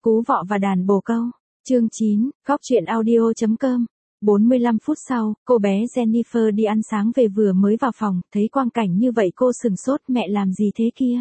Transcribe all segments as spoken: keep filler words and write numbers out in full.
Cú vọ và đàn bồ câu. Chương chín, góc truyện audio chấm com. bốn mươi lăm phút sau, cô bé Jennifer đi ăn sáng về vừa mới vào phòng, thấy quang cảnh như vậy cô sừng sốt, mẹ làm gì thế kia?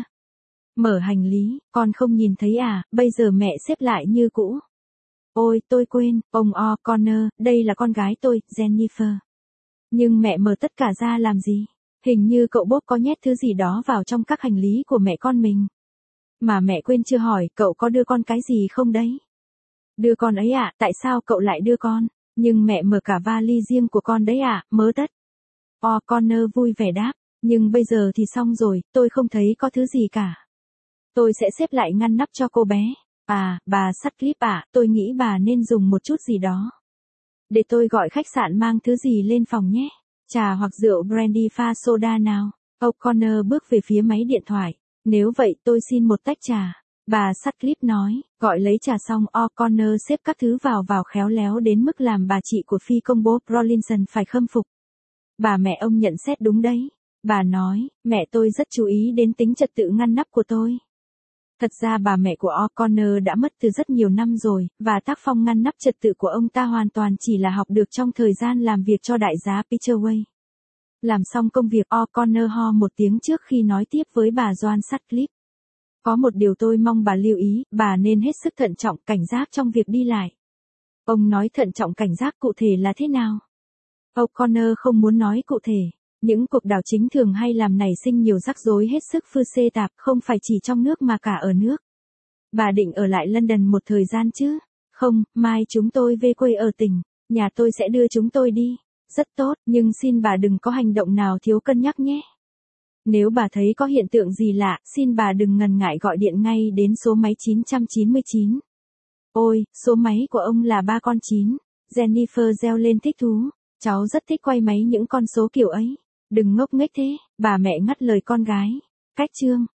Mở hành lý, con không nhìn thấy à, bây giờ mẹ xếp lại như cũ. Ôi, tôi quên, ông O'Connor, đây là con gái tôi, Jennifer. Nhưng mẹ mở tất cả ra làm gì? Hình như cậu Bob có nhét thứ gì đó vào trong các hành lý của mẹ con mình. Mà mẹ quên chưa hỏi, cậu có đưa con cái gì không đấy? Đưa con ấy ạ, à, tại sao cậu lại đưa con? Nhưng mẹ mở cả vali riêng của con đấy ạ, à, mớ tất. O'Connor vui vẻ đáp, nhưng bây giờ thì xong rồi, tôi không thấy có thứ gì cả. Tôi sẽ xếp lại ngăn nắp cho cô bé. À, bà Sutcliffe ạ, tôi nghĩ bà nên dùng một chút gì đó. Để tôi gọi khách sạn mang thứ gì lên phòng nhé. Trà hoặc rượu brandy pha soda nào. O'Connor bước về phía máy điện thoại. Nếu vậy tôi xin một tách trà. Bà Sutcliffe nói, gọi lấy trà xong O'Connor xếp các thứ vào vào khéo léo đến mức làm bà chị của phi công Bob Rollinson phải khâm phục. Bà mẹ ông nhận xét đúng đấy. Bà nói, mẹ tôi rất chú ý đến tính trật tự ngăn nắp của tôi. Thật ra bà mẹ của O'Connor đã mất từ rất nhiều năm rồi, và tác phong ngăn nắp trật tự của ông ta hoàn toàn chỉ là học được trong thời gian làm việc cho đại giá Peter Way. Làm xong công việc O'Connor ho một tiếng trước khi nói tiếp với bà Joan Sutcliffe. Có một điều tôi mong bà lưu ý, bà nên hết sức thận trọng, cảnh giác trong việc đi lại. Ông nói thận trọng cảnh giác cụ thể là thế nào? O'Connor không muốn nói cụ thể. Những cuộc đảo chính thường hay làm nảy sinh nhiều rắc rối hết sức phư xê tạp, không phải chỉ trong nước mà cả ở nước. Bà định ở lại London một thời gian chứ? Không, mai chúng tôi về quê ở tỉnh, nhà tôi sẽ đưa chúng tôi đi. Rất tốt, nhưng xin bà đừng có hành động nào thiếu cân nhắc nhé. Nếu bà thấy có hiện tượng gì lạ, xin bà đừng ngần ngại gọi điện ngay đến số máy chín chín chín. Ôi, số máy của ông là ba con chín. Jennifer reo lên thích thú. Cháu rất thích quay máy những con số kiểu ấy. Đừng ngốc nghếch thế, bà mẹ ngắt lời con gái. Cách chương.